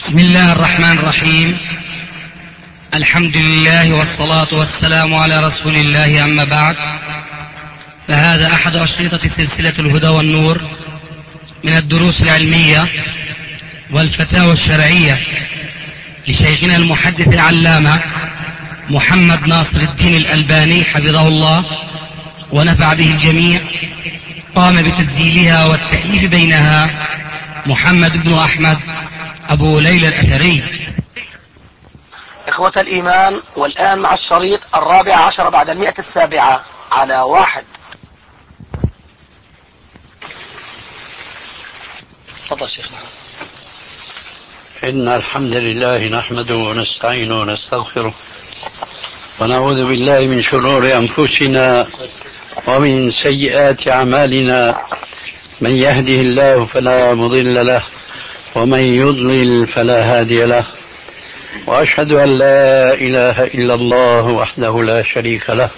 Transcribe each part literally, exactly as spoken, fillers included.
بسم الله الرحمن الرحيم. الحمد لله والصلاة والسلام على رسول الله، أما بعد، فهذا أحد أشرطة سلسلة الهدى والنور من الدروس العلمية والفتاوى الشرعية لشيخنا المحدث العلامة محمد ناصر الدين الألباني حفظه الله ونفع به الجميع. قام بتسجيلها والتأليف بينها محمد بن أحمد أبو ليلى الأثري. إخوة الإيمان، والآن مع الشريط الرابع عشر بعد المئة السابعة على واحد. تفضل شيخنا. إن الحمد لله نحمده ونستعينه ونستغفره ونعوذ بالله من شرور أنفسنا ومن سيئات أعمالنا. من يهده الله فلا مضل له ومن يضلل فلا هادي له، وأشهد أن لا إله إلا الله وحده لا شريك له،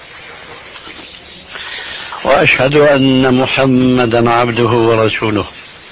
وأشهد أن محمدا عبده ورسوله.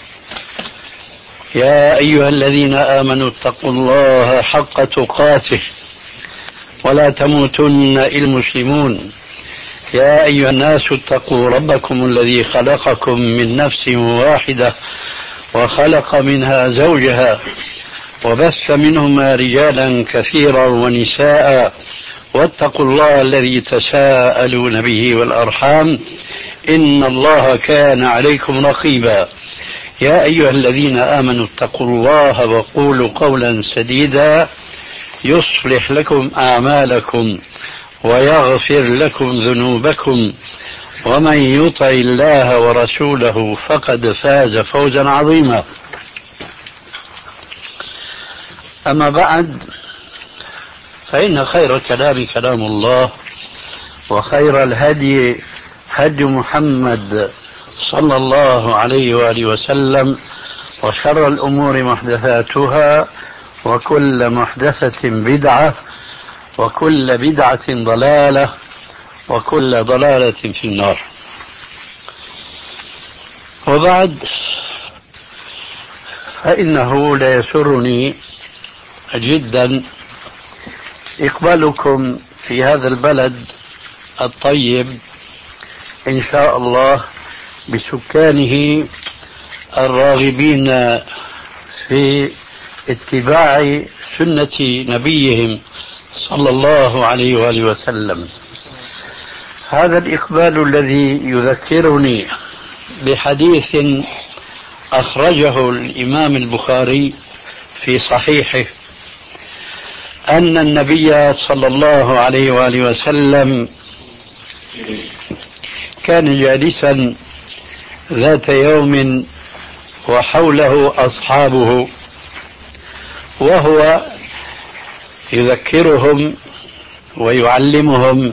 يا أيها الذين آمنوا اتقوا الله حق تقاته ولا تموتن إلا المسلمون. يا أيها الناس اتقوا ربكم الذي خلقكم من نفس واحدة وخلق منها زوجها وبث منهما رجالا كثيرا ونساء، واتقوا الله الذي تساءلون به والأرحام إن الله كان عليكم رقيبا. يا أيها الذين آمنوا اتقوا الله وقولوا قولا سديدا يصلح لكم أعمالكم ويغفر لكم ذنوبكم، ومن يطع الله ورسوله فقد فاز فوزا عظيما. أما بعد، فإن خير الكلام كلام الله، وخير الهدي هدي محمد صلى الله عليه وآله وسلم، وشر الأمور محدثاتها، وكل محدثة بدعة، وكل بدعة ضلالة، وكل ضلالة في النار. وبعد، فإنه لا يسرني جدا إقبالكم في هذا البلد الطيب إن شاء الله، بسكانه الراغبين في اتباع سنة نبيهم صلى الله عليه وآله وسلم. هذا الإقبال الذي يذكرني بحديث أخرجه الإمام البخاري في صحيحه، أن النبي صلى الله عليه وآله وسلم كان جالسا ذات يوم وحوله أصحابه، وهو يذكرهم ويعلمهم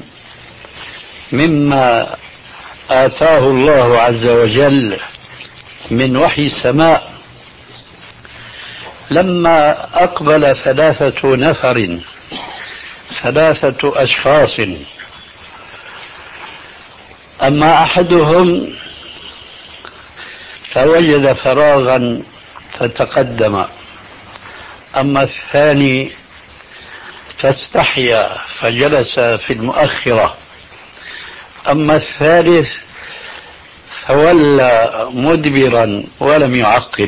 مما آتاه الله عز وجل من وحي السماء. لما أقبل ثلاثة نفر ثلاثة أشخاص، أما أحدهم فوجد فراغا فتقدم، أما الثاني فاستحيا فجلس في المؤخرة، أما الثالث فولى مدبرا ولم يعقب.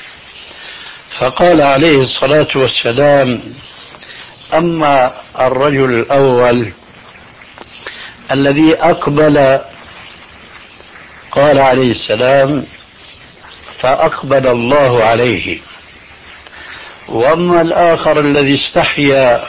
فقال عليه الصلاة والسلام: أما الرجل الأول الذي أقبل، قال عليه السلام: فأقبل الله عليه. وأما الآخر الذي استحيا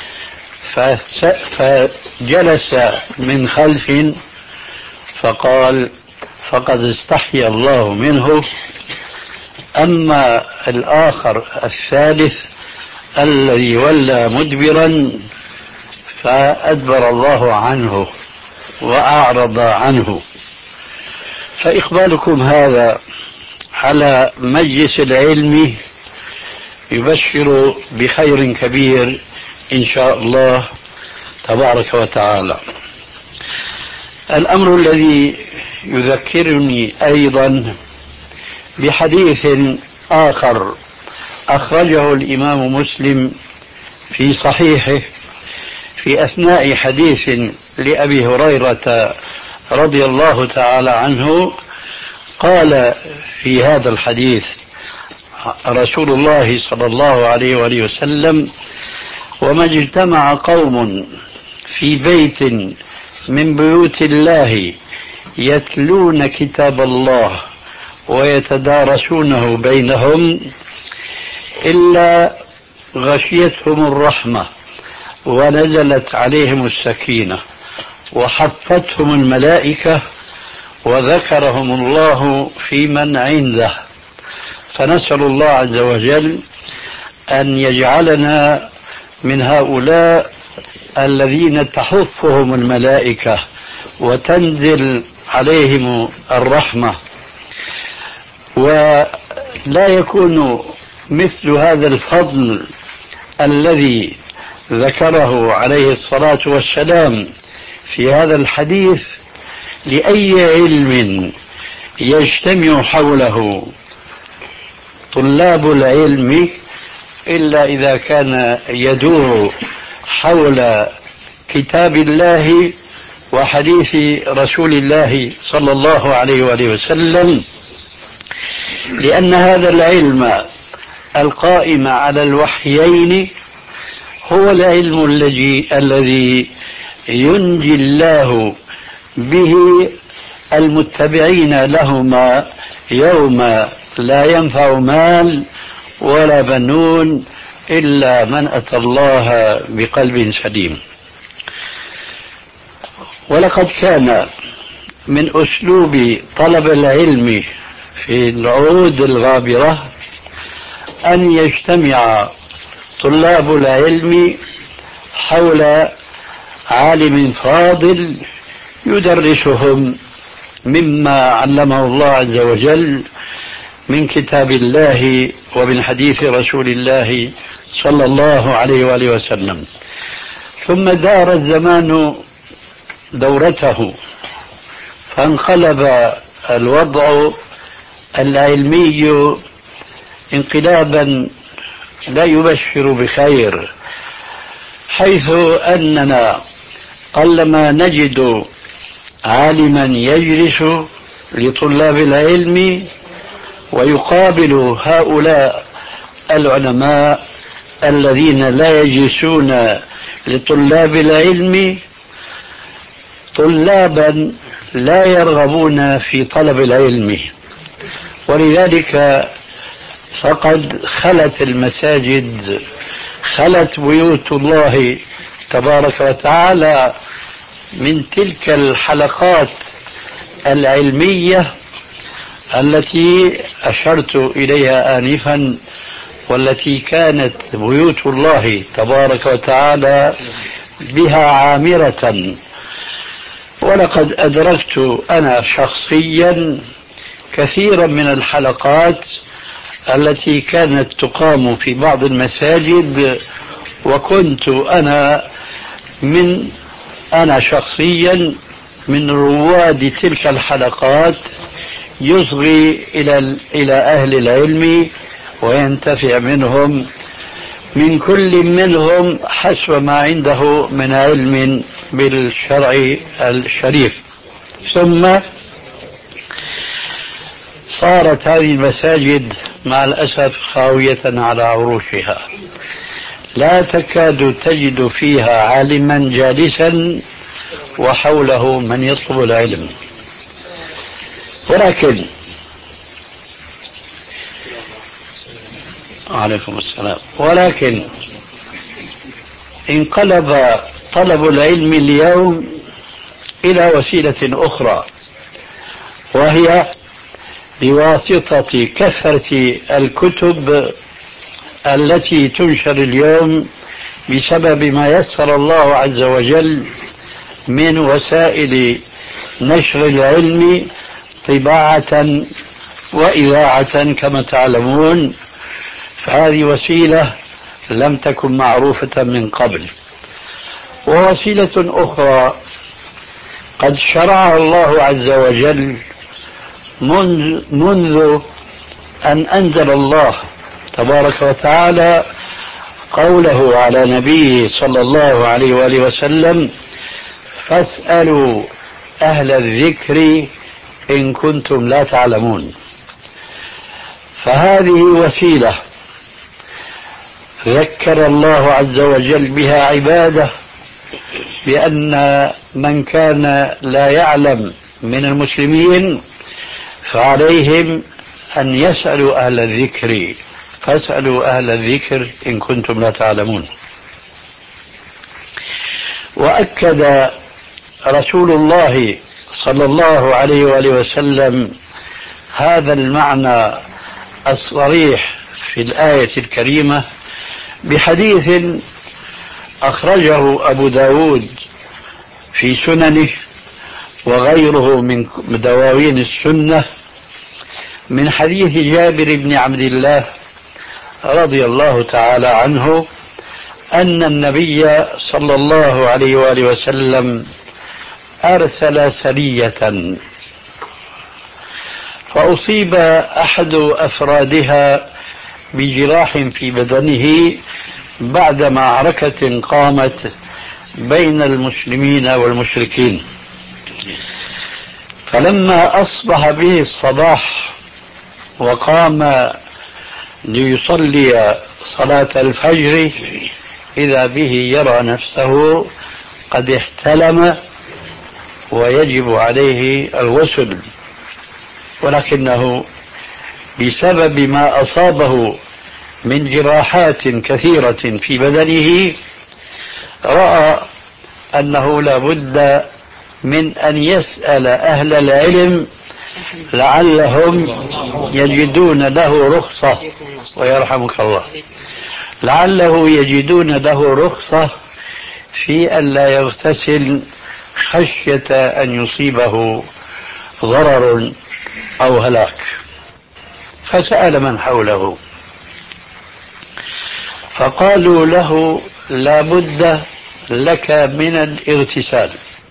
فجلس من خلف، فقال: فقد استحيا الله منه. أما الآخر الثالث الذي ولى مدبرا فأدبر الله عنه وأعرض عنه. فإقبالكم هذا على مجلس العلم يبشر بخير كبير إن شاء الله تبارك وتعالى. الأمر الذي يذكرني أيضا بحديث آخر أخرجه الإمام مسلم في صحيحه في أثناء حديث لأبي هريرة رضي الله تعالى عنه. قال في هذا الحديث رسول الله صلى الله عليه وآله وسلم: وما اجتمع قوم في بيت من بيوت الله يتلون كتاب الله ويتدارسونه بينهم إلا غشيتهم الرحمة ونزلت عليهم السكينة وحفتهم الملائكة وذكرهم الله في من عنده. فنسأل الله عز وجل أن يجعلنا من هؤلاء الذين تحفهم الملائكة وتنزل عليهم الرحمة، ولا يكون مثل هذا الفضل الذي ذكره عليه الصلاة والسلام في هذا الحديث لأي علم يجتمع حوله طلاب العلم إلا إذا كان يدور حول كتاب الله وحديث رسول الله صلى الله عليه وآله وسلم، لأن هذا العلم القائم على الوحيين هو العلم الذي الذي ينجي الله به المتبعين لهما يوم لا ينفع مال ولا بنون إلا من أتى الله بقلب سليم. ولقد كان من أسلوب طلب العلم في العهود الغابرة أن يجتمع طلاب العلم حول عالم فاضل يدرسهم مما علمه الله عز وجل من كتاب الله ومن حديث رسول الله صلى الله عليه وآله وسلم. ثم دار الزمان دورته فانقلب الوضع العلمي انقلابا لا يبشر بخير، حيث أننا قلما نجد عالما يجلس لطلاب العلم ويقابل هؤلاء العلماء الذين لا يجلسون لطلاب العلم طلابا لا يرغبون في طلب العلم. ولذلك فقد خلت المساجد، خلت بيوت الله تبارك وتعالى من تلك الحلقات العلمية التي أشرت إليها آنفا، والتي كانت بيوت الله تبارك وتعالى بها عامرة. ولقد أدركت أنا شخصيا كثيرا من الحلقات التي كانت تقام في بعض المساجد، وكنت أنا من أنا شخصيا من رواد تلك الحلقات، يصغي إلى إلى أهل العلم وينتفع منهم، من كل منهم حسب ما عنده من علم بالشرع الشريف. ثم صارت هذه المساجد مع الأسف خاوية على عروشها، لا تكاد تجد فيها عالما جالسا وحوله من يطلب العلم. ولكن عليكم السلام ولكن انقلب طلب العلم اليوم إلى وسيلة أخرى، وهي بواسطة كثرة الكتب التي تنشر اليوم بسبب ما يسر الله عز وجل من وسائل نشر العلم طباعة وإذاعة كما تعلمون. فهذه وسيلة لم تكن معروفة من قبل. ووسيلة أخرى قد شرعها الله عز وجل منذ, منذ أن أنزل الله تبارك وتعالى قوله على نبيه صلى الله عليه وآله وسلم: فاسألوا أهل الذكر إن كنتم لا تعلمون. فهذه وسيلة ذكر الله عز وجل بها عباده بأن من كان لا يعلم من المسلمين فعليهم أن يسألوا أهل الذكر، فاسألوا أهل الذكر إن كنتم لا تعلمون. وأكد رسول الله صلى الله عليه وآله وسلم هذا المعنى الصريح في الآية الكريمة بحديث أخرجه أبو داود في سننه وغيره من دواوين السنة من حديث جابر بن عبد الله رضي الله تعالى عنه أن النبي صلى الله عليه وآله وسلم أرسل سرية فأصيب أحد أفرادها بجراح في بدنه بعد معركة قامت بين المسلمين والمشركين. فلما أصبح به الصباح وقام ليصلي صلاة الفجر إذا به يرى نفسه قد احتلم ويجب عليه الغسل، ولكنه بسبب ما أصابه من جراحات كثيرة في بدنه رأى أنه لا بد من أن يسأل أهل العلم لعلهم يجدون له رخصة، ويرحمك الله، لعله يجدون له رخصة في أن لا يغتسل خشية أن يصيبه ضرر أو هلاك. فسأل من حوله فقالوا له: لا بد لك من الاغتسال.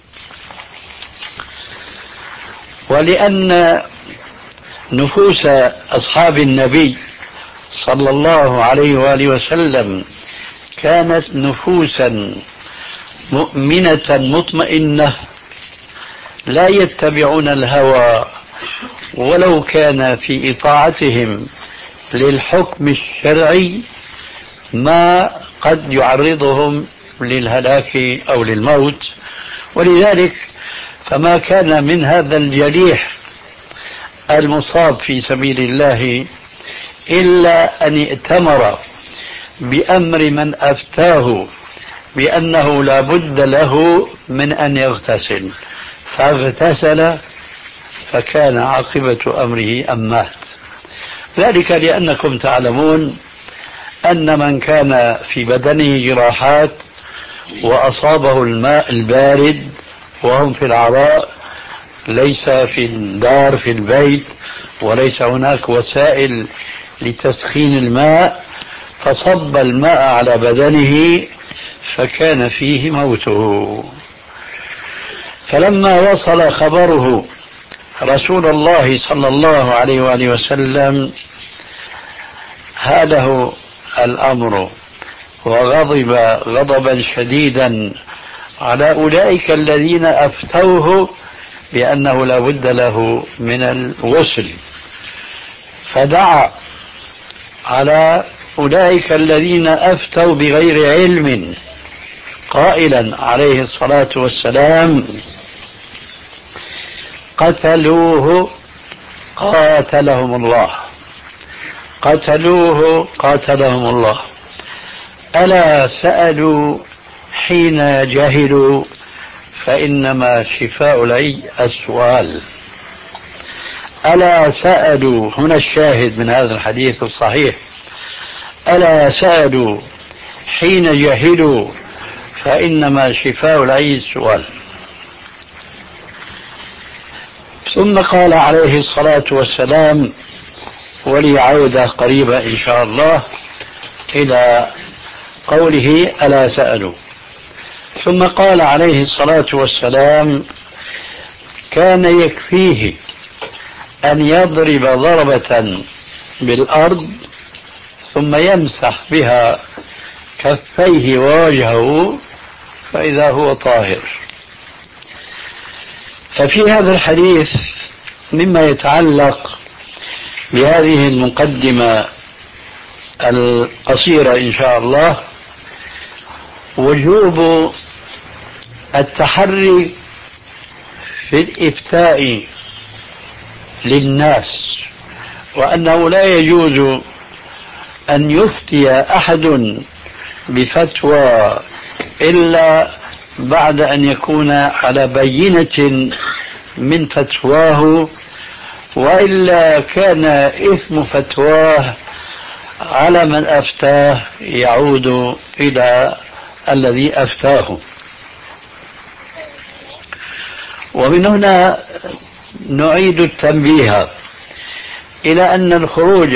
ولأن نفوس أصحاب النبي صلى الله عليه وآله وسلم كانت نفوسا مؤمنة مطمئنة لا يتبعون الهوى ولو كان في إطاعتهم للحكم الشرعي ما قد يعرضهم للهلاك أو للموت. ولذلك فما كان من هذا الجريح المصاب في سبيل الله إلا أن ائتمر بأمر من أفتاه بأنه لا بد له من أن يغتسل، فاغتسل فكان عاقبة أمره أن مات. ذلك لأنكم تعلمون أن من كان في بدنه جراحات وأصابه الماء البارد وهم في العراء، ليس في الدار في البيت وليس هناك وسائل لتسخين الماء، فصب الماء على بدنه فكان فيه موته. فلما وصل خبره رسول الله صلى الله عليه وآله وسلم هاله الأمر وغضب غضبا شديدا على أولئك الذين أفتوه بأنه لا بد له من الغسل، فدعا على أولئك الذين أفتوا بغير علم قائلا عليه الصلاة والسلام: قتلوه قاتلهم الله، قتلوه قاتلهم الله. ألا سألوا حين جهلوا فإنما شفاء العي السؤال. ألا سألوا، هنا الشاهد من هذا الحديث الصحيح: ألا سألوا حين جهلوا فإنما شفاء العي السؤال. ثم قال عليه الصلاة والسلام، ولي عودة قريبة إن شاء الله إلى قوله ألا سألوا، ثم قال عليه الصلاة والسلام: كان يكفيه أن يضرب ضربة بالأرض ثم يمسح بها كفيه ووجهه فإذا هو طاهر. ففي هذا الحديث مما يتعلق بهذه المقدمة القصيرة إن شاء الله وجوب التحري في الإفتاء للناس، وأنه لا يجوز أن يفتي أحد بفتوى إلا بعد أن يكون على بينة من فتواه، وإلا كان إثم فتواه على من أفتاه يعود إلى الذي أفتاه. ومن هنا نعيد التنبيه إلى أن الخروج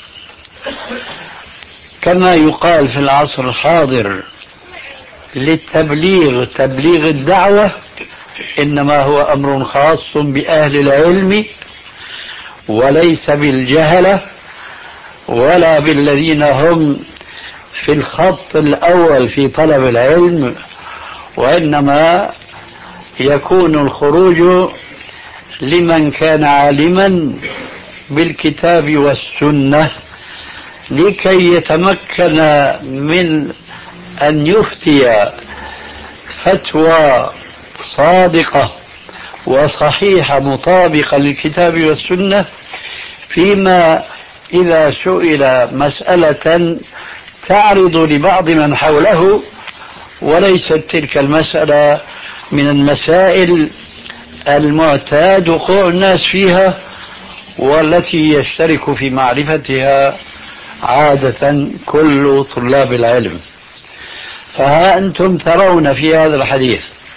كما يقال في العصر الحاضر للتبليغ تبليغ الدعوة إنما هو أمر خاص بأهل العلم وليس بالجهلة ولا بالذين هم في الخط الأول في طلب العلم، وإنما يكون الخروج لمن كان عالما بالكتاب والسنة لكي يتمكن من أن يفتي فتوى صادقة وصحيحة مطابقة للكتاب والسنة، فيما إذا سئل مسألة تعرض لبعض من حوله وليست تلك المسألة من المسائل المعتاد وقوع الناس فيها والتي يشترك في معرفتها عادة كل طلاب العلم. فها أنتم ترون في هذا الحديث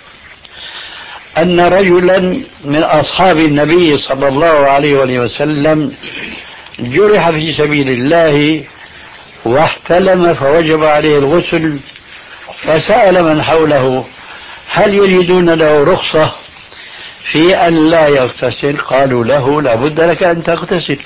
أن رجلا من أصحاب النبي صلى الله عليه وآله وسلم جرح في سبيل الله واحتلم فوجب عليه الغسل، فسأل من حوله هل يجدون له رخصة في أن لا يغتسل؟ قالوا له لا بد لك أن تغتسل،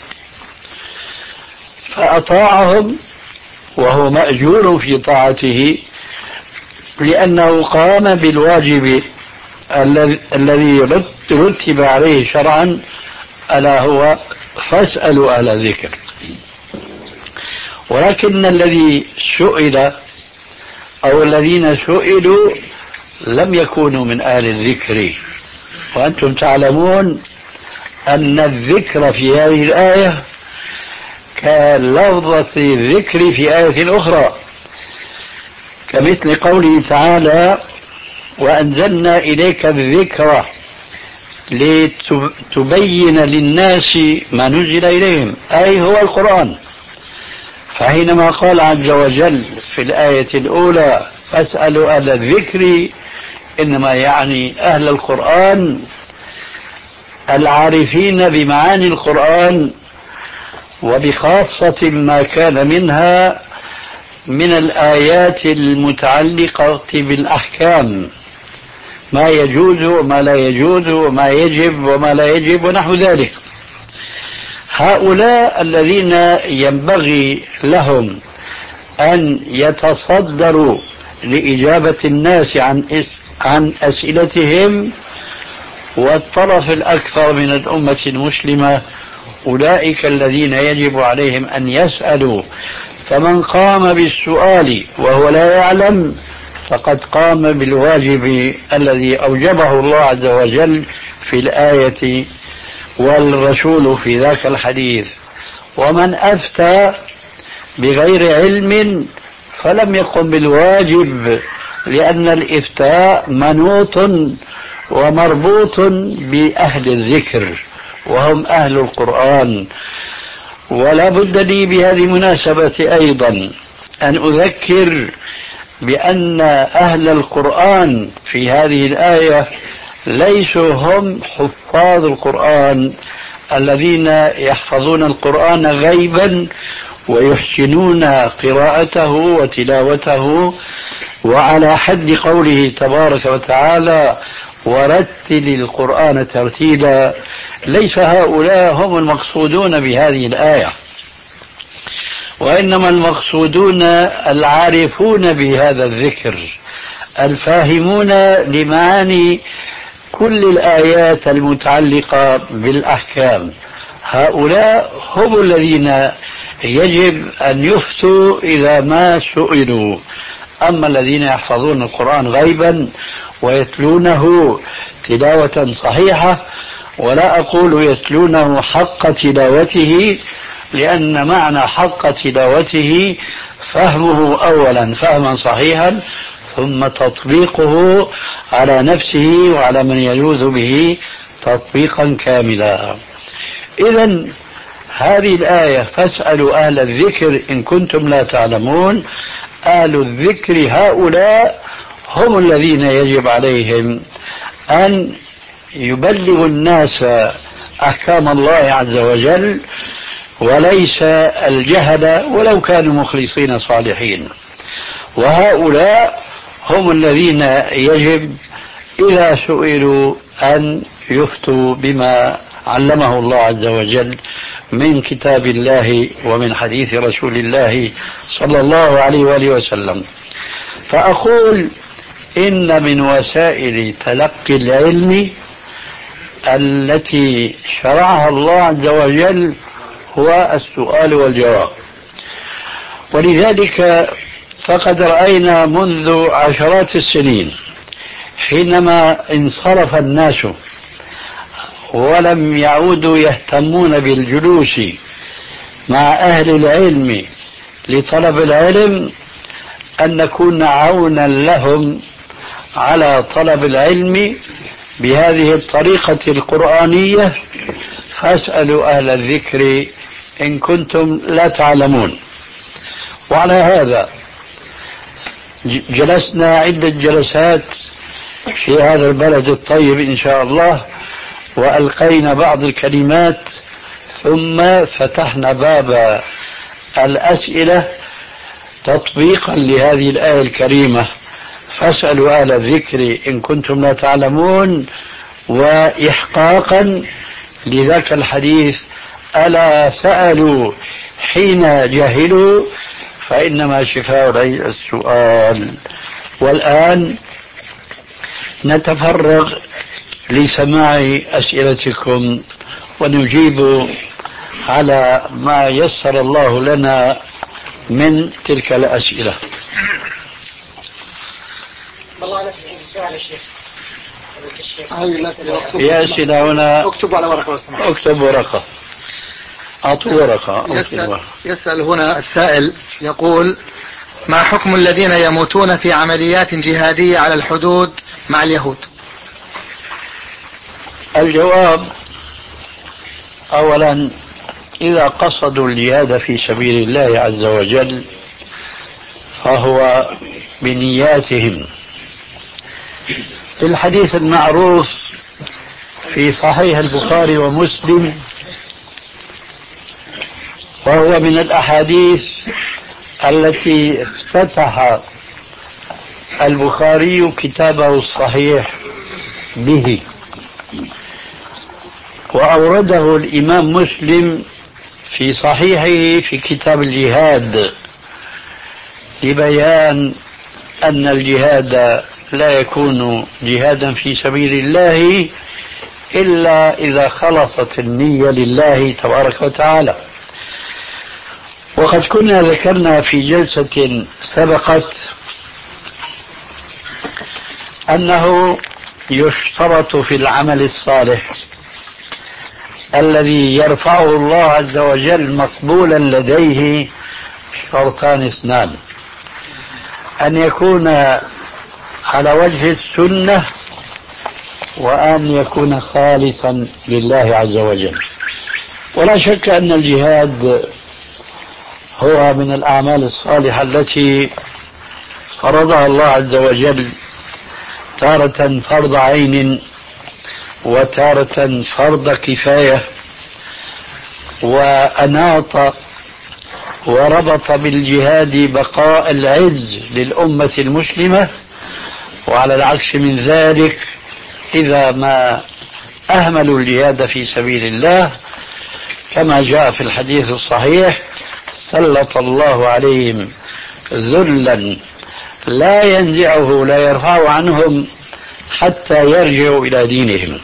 فأطاعهم وهو مأجور في طاعته لأنه قام بالواجب الذي رتب عليه شرعا ألا هو فاسألوا أهل الذكر. ولكن الذي سئل أو الذين سئلوا لم يكونوا من أهل الذكر، وأنتم تعلمون أن الذكر في هذه الآية كلفظة الذكر في آية أخرى، كمثل قوله تعالى وأنزلنا إليك الذكر لتبين للناس ما نزل إليهم، أي هو القرآن. فحينما قال عز وجل في الآية الأولى فاسألوا أهل الذكر إنما يعني أهل القرآن العارفين بمعاني القرآن وبخاصة ما كان منها من الآيات المتعلقة بالأحكام، ما يجوز وما لا يجوز وما يجب وما لا يجب ونحو ذلك. هؤلاء الذين ينبغي لهم أن يتصدروا لإجابة الناس عن عن أسئلتهم، والطرف الأكثر من الأمة المسلمة أولئك الذين يجب عليهم أن يسألوا، فمن قام بالسؤال وهو لا يعلم فقد قام بالواجب الذي أوجبه الله عز وجل في الآية والرسول في ذاك الحديث. ومن أفتى بغير علم فلم يقم بالواجب، لأن الإفتاء منوط ومربوط بأهل الذكر وهم أهل القرآن. ولا بد لي بهذه المناسبة أيضا أن أذكر بأن أهل القرآن في هذه الآية ليسوا هم حفاظ القرآن الذين يحفظون القرآن غيبا ويحسنون قراءته وتلاوته وعلى حد قوله تبارك وتعالى ورتل القرآن ترتيلا. ليس هؤلاء هم المقصودون بهذه الآية، وإنما المقصودون العارفون بهذا الذكر الفاهمون لمعاني كل الآيات المتعلقة بالأحكام. هؤلاء هم الذين يجب أن يفتوا إذا ما سئلوا. أما الذين يحفظون القرآن غيبا ويتلونه تلاوة صحيحة، ولا أقول يتلونه حق تلاوته، لأن معنى حق تلاوته فهمه أولا فهما صحيحا، ثم تطبيقه على نفسه وعلى من يجوز به تطبيقا كاملا. إذن هذه الآية فاسألوا أهل الذكر إن كنتم لا تعلمون، أهل الذكر هؤلاء هم الذين يجب عليهم أن يبلغوا الناس أحكام الله عز وجل، وليس الجهل ولو كانوا مخلصين صالحين. وهؤلاء هم الذين يجب إذا سئلوا أن يفتوا بما علمه الله عز وجل من كتاب الله ومن حديث رسول الله صلى الله عليه وآله وسلم. فأقول إن من وسائل تلقي العلم التي شرعها الله عز وجل هو السؤال والجواب. ولذلك فقد رأينا منذ عشرات السنين حينما انصرف الناس ولم يعودوا يهتمون بالجلوس مع أهل العلم لطلب العلم، أن نكون عونا لهم على طلب العلم بهذه الطريقة القرآنية: فاسألوا أهل الذكر إن كنتم لا تعلمون. وعلى هذا جلسنا عدة جلسات في هذا البلد الطيب إن شاء الله، وألقينا بعض الكلمات، ثم فتحنا باب الأسئلة تطبيقا لهذه الآية الكريمة: فاسألوا أهل الذكر إن كنتم لا تعلمون، وإحقاقا لذاك الحديث: ألا سألوا حين جهلوا فإنما شفاء العي السؤال. والآن نتفرغ لسماع أسئلتكم ونجيب على ما يسر الله لنا من تلك الأسئلة. يا أسئلة هنا، اكتب على ورقة. اكتب ورقة، أعطوا ورقة. يسأل, يسأل هنا السائل يقول: ما حكم الذين يموتون في عمليات جهادية على الحدود مع اليهود؟ الجواب: أولا، إذا قصدوا الجهاد في سبيل الله عز وجل فهو بنياتهم. الحديث المعروف في صحيح البخاري ومسلم، وهو من الأحاديث التي افتتح البخاري كتابه الصحيح به، وأورده الإمام مسلم في صحيحه في كتاب الجهاد، لبيان أن الجهاد لا يكون جهادا في سبيل الله إلا إذا خلصت النية لله تبارك وتعالى. وقد كنا ذكرنا في جلسة سبقت أنه يشترط في العمل الصالح الذي يرفعه الله عز وجل مقبولا لديه شرطان اثنان: أن يكون على وجه السنة، وأن يكون خالصا لله عز وجل. ولا شك أن الجهاد هو من الأعمال الصالحة التي فرضها الله عز وجل، تارة فرض عين وتارة فرض كفاية، وأناط وربط بالجهاد بقاء العز للأمة المسلمة. وعلى العكس من ذلك، إذا ما أهملوا الجهاد في سبيل الله كما جاء في الحديث الصحيح: سلط الله عليهم ذلا لا ينزعه لا يرفع عنهم حتى يرجعوا إلى دينهم.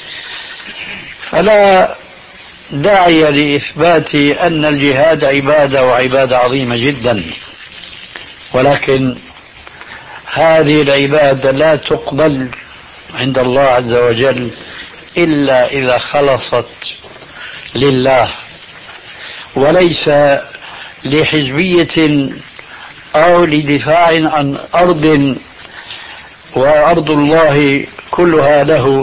فلا داعي لإثبات أن الجهاد عبادة وعبادة عظيمة جدا، ولكن هذه العبادة لا تقبل عند الله عز وجل إلا إذا خلصت لله، وليس لحزبية أو لدفاع عن أرض، وأرض الله كلها له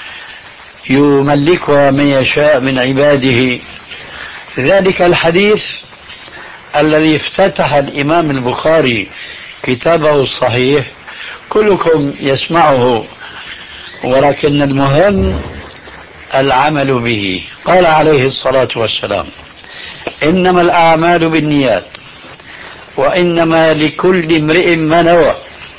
يملكها من يشاء من عباده. ذلك الحديث الذي افتتح الإمام البخاري كتابه الصحيح كلكم يسمعه، ولكن المهم العمل به. قال عليه الصلاة والسلام: إنما الأعمال بالنيات وإنما لكل امرئ ما نوى،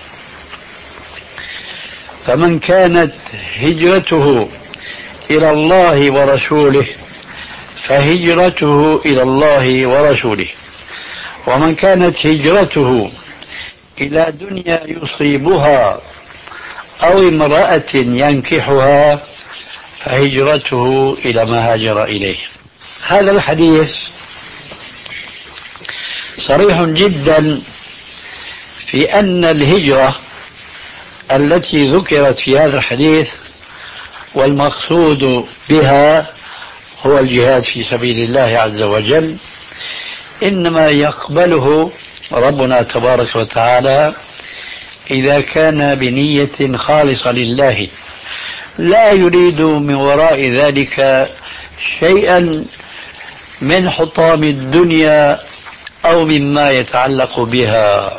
فمن كانت هجرته إلى الله ورسوله فهجرته إلى الله ورسوله، ومن كانت هجرته إلى دنيا يصيبها أو امرأة ينكحها فهجرته إلى ما هاجر إليه. هذا الحديث صريح جدا في أن الهجرة التي ذكرت في هذا الحديث والمقصود بها هو الجهاد في سبيل الله عز وجل، إنما يقبله ربنا تبارك وتعالى إذا كان بنية خالصة لله، لا يريد من وراء ذلك شيئا من حطام الدنيا أو مما يتعلق بها.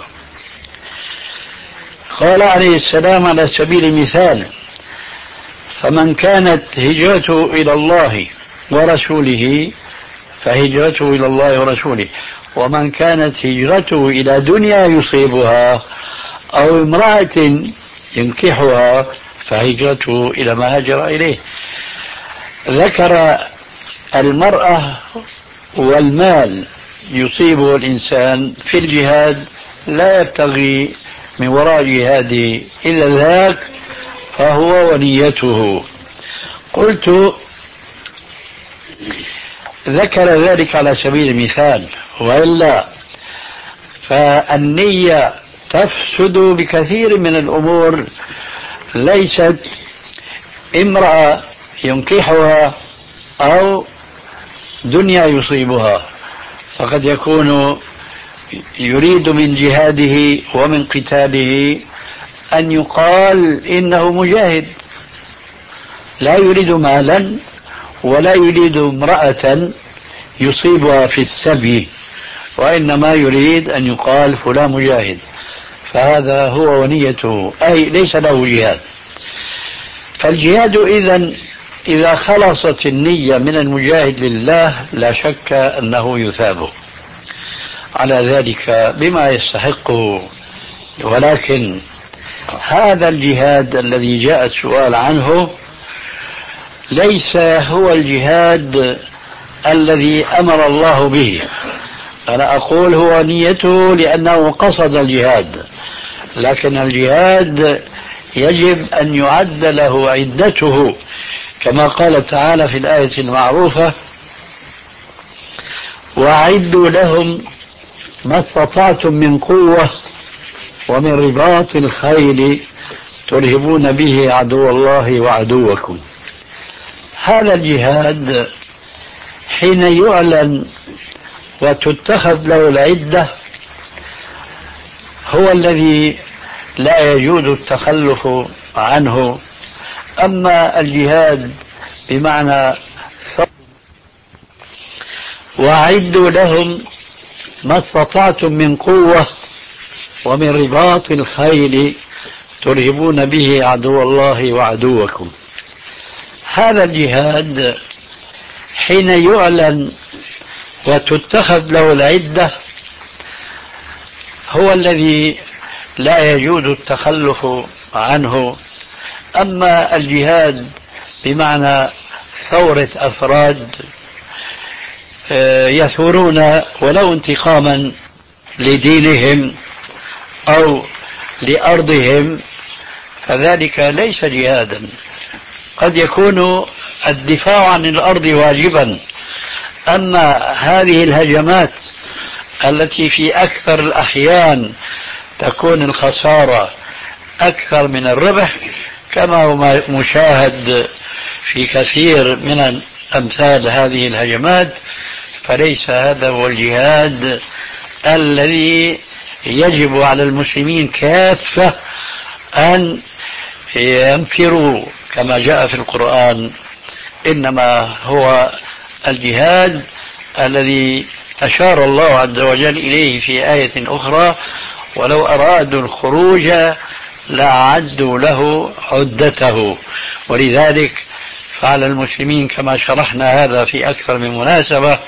قال عليه السلام على سبيل المثال: فمن كانت هجرته إلى الله ورسوله فهجرته إلى الله ورسوله، ومن كانت هجرته إلى دنيا يصيبها أو امرأة ينكحها فهجرته إلى ما هاجر إليه. ذكر المرأة والمال يصيبه الإنسان في الجهاد، لا يبتغي من وراء جهاده إلا ذاك، فهو ونيته. قلت ذكر ذلك على سبيل المثال، وإلا فالنية تفسد بكثير من الأمور، ليست امرأة ينكحها أو دنيا يصيبها، فقد يكون يريد من جهاده ومن قتاله أن يقال إنه مجاهد، لا يريد مالا ولا يريد امرأة يصيبها في السبي، وإنما يريد أن يقال فلان مجاهد، فهذا هو ونيته، أي ليس له جهاد. فالجهاد إذن إذا خلصت النية من المجاهد لله لا شك أنه يثابه على ذلك بما يستحقه. ولكن هذا الجهاد الذي جاء السؤال عنه ليس هو الجهاد الذي أمر الله به. أنا أقول هو نيته لأنه قصد الجهاد، لكن الجهاد يجب أن يعد له عدته، كما قال تعالى في الآية المعروفة: وأعدوا لهم ما استطعتم من قوة ومن رباط الخيل ترهبون به عدو الله وعدوكم. هذا الجهاد حين يعلن وتتخذ له العدة هو الذي لا يجوز التخلف عنه. أما الجهاد بمعنى وأعدوا لهم ما استطعتم من قوة ومن رباط الخيل ترهبون به عدو الله وعدوكم، هذا الجهاد حين يعلن وتتخذ له العدة هو الذي لا يجوز التخلف عنه. أما الجهاد بمعنى ثورة أفراد يثورون ولو انتقاما لدينهم أو لأرضهم، فذلك ليس جهادا. قد يكون الدفاع عن الأرض واجبا، أما هذه الهجمات التي في أكثر الأحيان تكون الخسارة أكثر من الربح، كما هو مشاهد في كثير من أمثال هذه الهجمات، فليس هذا هو الجهاد الذي يجب على المسلمين كافة أن ينفروا كما جاء في القرآن. إنما هو الجهاد الذي أشار الله عز وجل إليه في آية أخرى: ولو أرادوا الخروج لأعدوا له عدته. ولذلك فعلى المسلمين كما شرحنا هذا في أكثر من مناسبة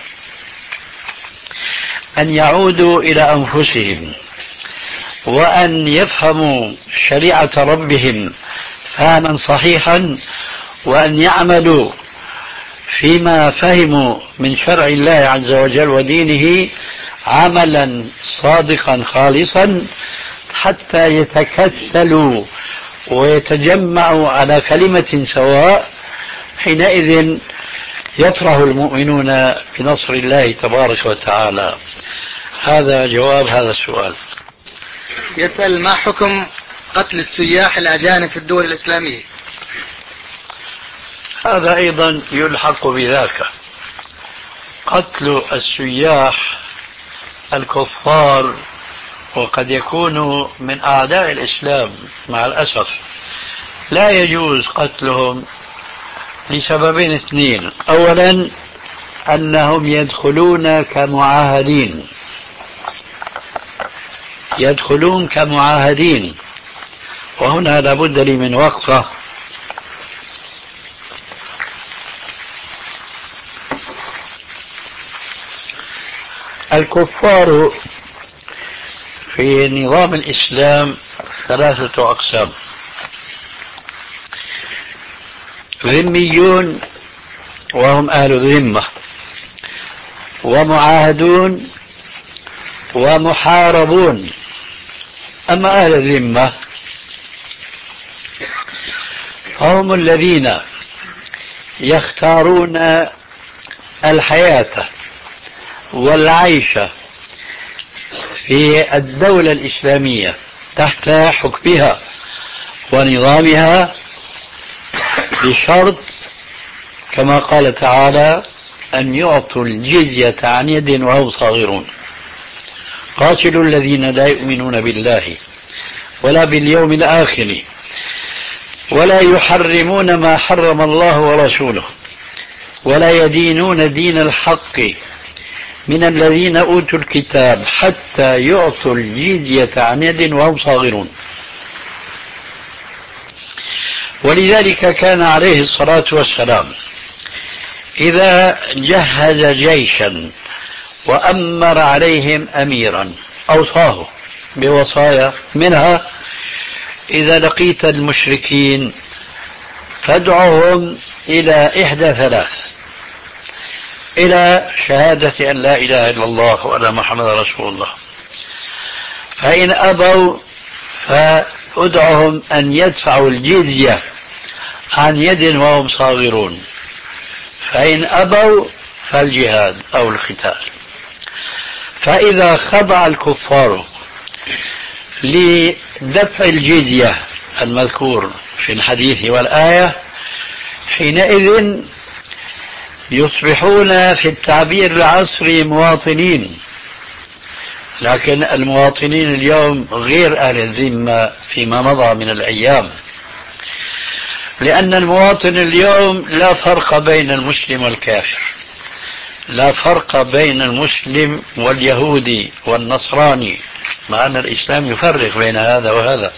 أن يعودوا إلى أنفسهم وأن يفهموا شريعة ربهم فهما صحيحا، وأن يعملوا فيما فهموا من شرع الله عز وجل ودينه عملا صادقا خالصا، حتى يتكتلوا ويتجمعوا على كلمة سواء. حينئذ يفرح المؤمنون بنصر الله تبارك وتعالى. هذا جواب هذا السؤال. يسأل: ما حكم قتل السياح الأجانب في الدول الإسلامية؟ هذا أيضا يلحق بذاك. قتل السياح الكفار، وقد يكونوا من أعداء الإسلام مع الأسف، لا يجوز قتلهم لسببين اثنين: أولا أنهم يدخلون كمعاهدين يدخلون كمعاهدين وهنا لابد لي من وقفة. الكفار في نظام الإسلام ثلاثة أقسام: ذميون وهم أهل الذمة، ومعاهدون، ومحاربون. أما أهل الذمة فهم الذين يختارون الحياة والعيش في الدولة الإسلامية تحت حكمها ونظامها بشرط كما قال تعالى: أن يعطوا الجزية عن يد وهم صاغرون. قاتلوا الذين لا يؤمنون بالله ولا باليوم الآخر ولا يحرمون ما حرم الله ورسوله ولا يدينون دين الحق من الذين أوتوا الكتاب حتى يعطوا الجزية عن يد وهم صاغرون. ولذلك كان عليه الصلاة والسلام إذا جهز جيشا وأمر عليهم أميرا أوصاه بوصايا، منها: إذا لقيت المشركين فادعهم إلى إحدى ثلاث: إلى شهادة أن لا إله إلا الله وأن محمد رسول الله، فإن أبوا فادعهم أن يدفعوا الجزية عن يد وهم صاغرون، فإن أبوا فالجهاد أو القتال. فإذا خضع الكفار لدفع الجزية المذكور في الحديث والآية، حينئذ يصبحون في التعبير العصري مواطنين. لكن المواطنين اليوم غير أهل الذمة فيما مضى من الأيام، لأن المواطن اليوم لا فرق بين المسلم والكافر، لا فرق بين المسلم واليهودي والنصراني، مع أن الإسلام يفرق بين هذا وهذا.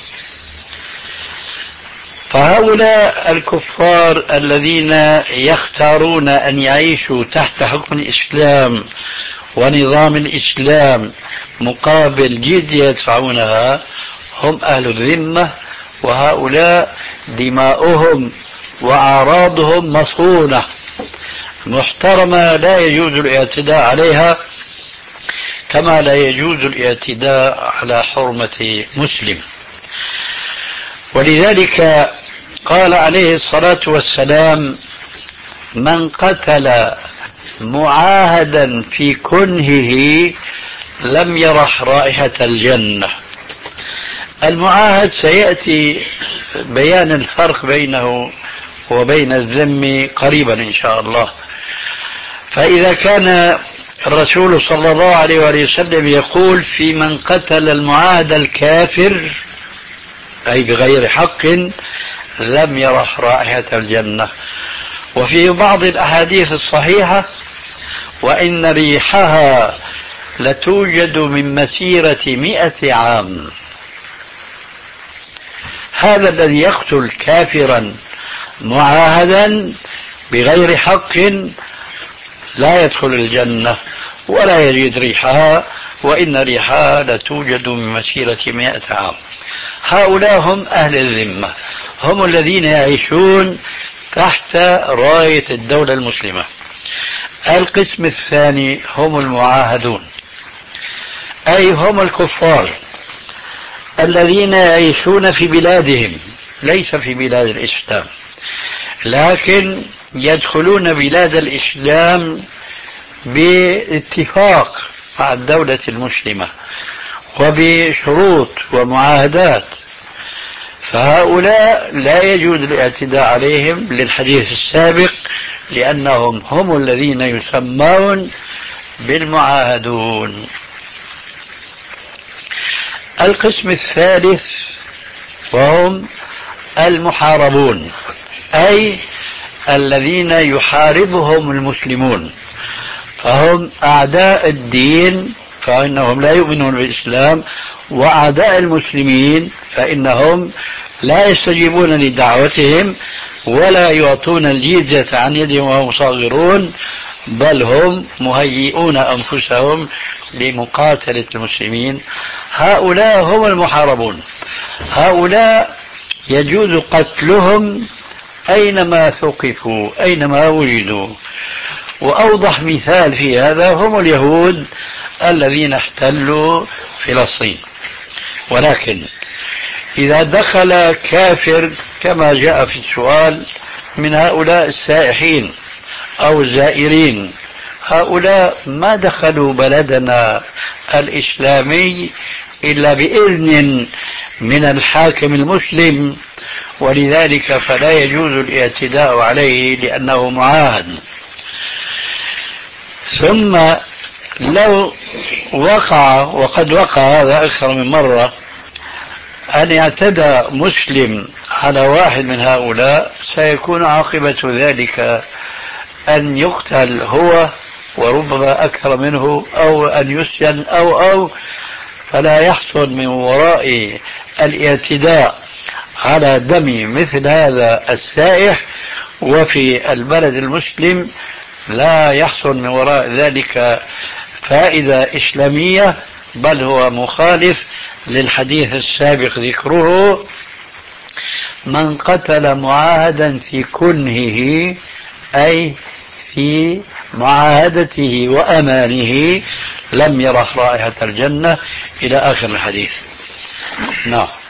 فهؤلاء الكفار الذين يختارون أن يعيشوا تحت حكم الإسلام ونظام الإسلام مقابل جزية يدفعونها هم أهل الذمة، وهؤلاء دماؤهم وأعراضهم مصونة محترمة لا يجوز الاعتداء عليها، كما لا يجوز الاعتداء على حرمة مسلم. ولذلك قال عليه الصلاة والسلام: من قتل معاهدا في كنهه لم يرح رائحة الجنة. المعاهد سيأتي بيان الفرق بينه وبين الذم قريبا إن شاء الله. فإذا كان الرسول صلى الله عليه وآله وسلم يقول في من قتل المعاهد الكافر أي بغير حق لم يرح رائحة الجنة. وفي بعض الأحاديث الصحيحة: وإن ريحها لتوجد من مسيرة مئة عام. هذا الذي يقتل كافرا معاهدا بغير حق لا يدخل الجنة ولا يجد ريحها، وإن ريحها لتوجد من مسيرة مئة عام. هؤلاء هم أهل الذمة، هم الذين يعيشون تحت راية الدولة المسلمة. القسم الثاني هم المعاهدون، أي هم الكفار الذين يعيشون في بلادهم ليس في بلاد الإسلام، لكن يدخلون بلاد الإسلام باتفاق مع الدولة المسلمة وبشروط ومعاهدات. فهؤلاء لا يجوز الاعتداء عليهم للحديث السابق، لأنهم هم الذين يسمون بالمعاهدون. القسم الثالث وهم المحاربون، أي الذين يحاربهم المسلمون، فهم أعداء الدين فإنهم لا يؤمنون بالإسلام، وأعداء المسلمين فإنهم لا يستجيبون لدعوتهم ولا يعطون الجزية عن يدهم وهم صاغرون، بل هم مهيئون أنفسهم لمقاتلة المسلمين. هؤلاء هم المحاربون، هؤلاء يجوز قتلهم أينما ثقفوا أينما وجدوا. وأوضح مثال في هذا هم اليهود الذين احتلوا فلسطين. ولكن إذا دخل كافر كما جاء في السؤال من هؤلاء السائحين أو الزائرين، هؤلاء ما دخلوا بلدنا الإسلامي إلا بإذن من الحاكم المسلم، ولذلك فلا يجوز الاعتداء عليه لأنه معاهد. ثم لو وقع، وقد وقع هذا أكثر من مرة، أن يعتدى مسلم على واحد من هؤلاء، سيكون عاقبة ذلك أن يقتل هو وربما أكثر منه، أو أن يسجن أو أو فلا يحصل من وراء الاعتداء على دم مثل هذا السائح وفي البلد المسلم لا يحصل من وراء ذلك فائدة إسلامية، بل هو مخالف للحديث السابق ذكره: من قتل معاهدا في كنهه أي في معاهدته وأمانه لم يرح رائحة الجنة، إلى آخر الحديث. نعم.